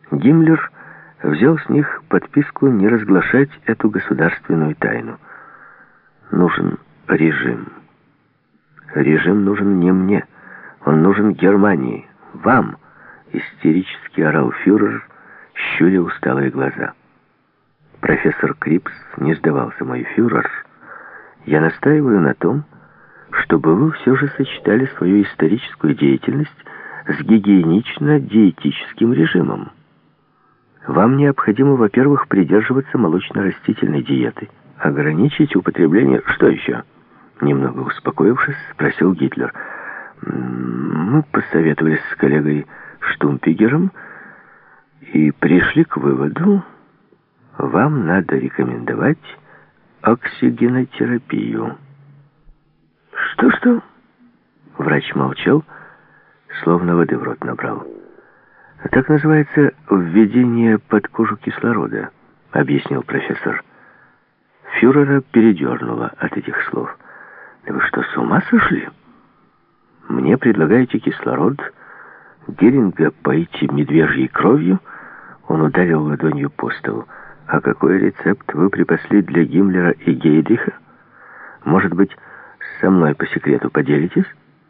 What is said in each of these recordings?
Гиммлер взял с них подписку не разглашать эту государственную тайну. Нужен режим. Режим нужен не мне, он нужен Германии, вам, истерически орал фюрер, щуря усталые глаза. Профессор Крипс не сдавался. Мой фюрер, я настаиваю на том, чтобы вы все же сочетали свою историческую деятельность с гигиенично-диетическим режимом. Вам необходимо, во-первых, придерживаться молочно-растительной диеты, ограничить употребление... Что еще? Немного успокоившись, спросил Гитлер. Мы посоветовались с коллегой Штумпигером и пришли к выводу, вам надо рекомендовать оксигенотерапию. Что? Врач молчал, словно воды в рот набрал. Так называется введение под кожу кислорода, объяснил профессор. Фюрера передернуло от этих слов. Да вы что, с ума сошли? Мне предлагаете кислород, Геринга поите медвежьей кровью? Он ударил ладонью по столу. А какой рецепт вы припасли для Гиммлера и Гейдриха? Может быть, со мной по секрету поделитесь?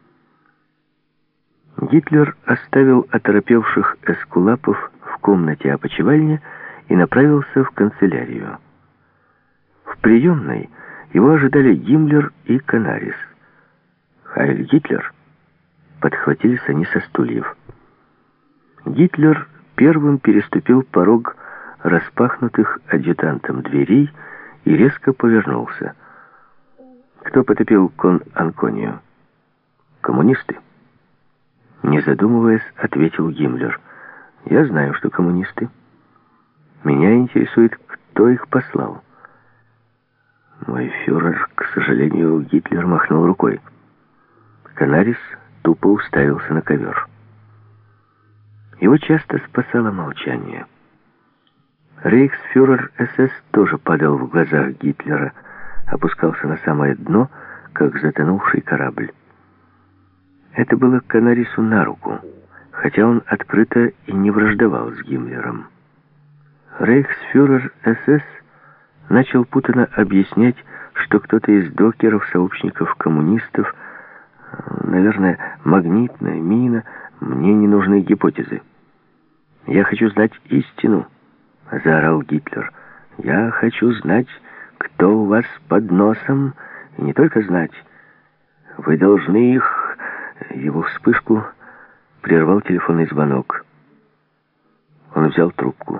Гитлер оставил оторопевших эскулапов в комнате опочивальни и направился в канцелярию. В приемной его ожидали Гиммлер и Канарис. «Хайль Гитлер!» Подхватились они со стульев. Гитлер первым переступил порог распахнутых адъютантом дверей и резко повернулся. «Кто потопил Кон-Анконию?» «Коммунисты». Не задумываясь, ответил Гиммлер. «Я знаю, что коммунисты. Меня интересует, кто их послал». «Мой фюрер, к сожалению», — Гитлер махнул рукой. Канарис тупо уставился на ковер. Его часто спасало молчание. Рейхсфюрер СС тоже падал в глазах Гитлера, опускался на самое дно, как затонувший корабль. Это было Канарису на руку, хотя он открыто и не враждовал с Гиммлером. Рейхсфюрер СС начал путанно объяснять, что кто-то из докеров, сообщников коммунистов, наверное, магнитная мина, мне не нужны гипотезы. «Я хочу знать истину», — заорал Гитлер. «Я хочу знать, кто у вас под носом, и не только знать. Вы должны их...» Его вспышку прервал телефонный звонок. Он взял трубку.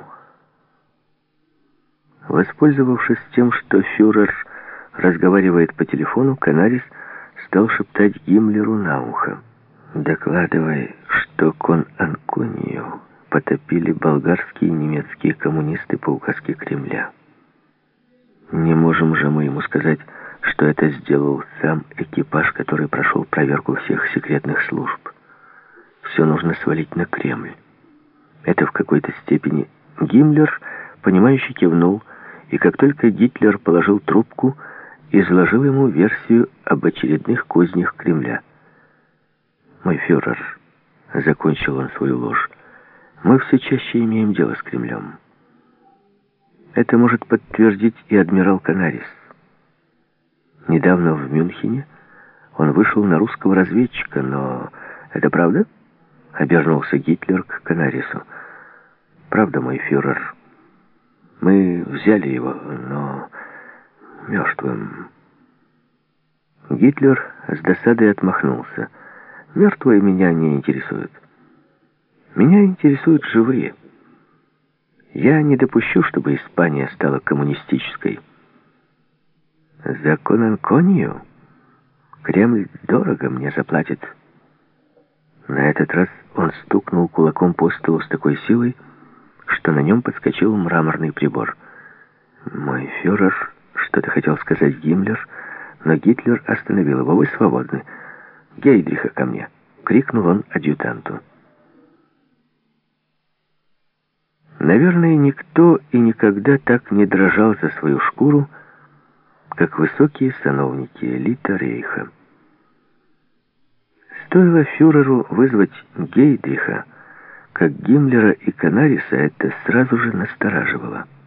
Воспользовавшись тем, что фюрер разговаривает по телефону, Канарис стал шептать Гиммлеру на ухо. «Докладывай, что Кон-Анконию потопили болгарские и немецкие коммунисты по указке Кремля. Не можем же мы ему сказать, что это сделал сам экипаж, который прошел проверку всех секретных служб. Все нужно свалить на Кремль». Это в какой-то степени... Гиммлер, понимающе кивнул, и как только Гитлер положил трубку, изложил ему версию об очередных кознях Кремля. «Мой фюрер», — закончил он свою ложь, — «мы все чаще имеем дело с Кремлем. Это может подтвердить и адмирал Канарис. Недавно в Мюнхене он вышел на русского разведчика, но... Это правда?» — обернулся Гитлер к Канарису. «Правда, мой фюрер. Мы взяли его, но мертвым». Гитлер с досадой отмахнулся. «Мертвые меня не интересуют. Меня интересуют живые. Я не допущу, чтобы Испания стала коммунистической. За Кон-Анконию Кремль дорого мне заплатит». На этот раз он стукнул кулаком по столу с такой силой, что на нем подскочил мраморный прибор. «Мой фюрер», — что-то хотел сказать Гиммлер, но Гитлер остановил его. «Вы свободны. Гейдриха ко мне!» — крикнул он адъютанту. Наверное, никто и никогда так не дрожал за свою шкуру, как высокие сановники элиты Рейха. Стоило фюреру вызвать Гейдриха, как Гиммлера и Канариса это сразу же настораживало.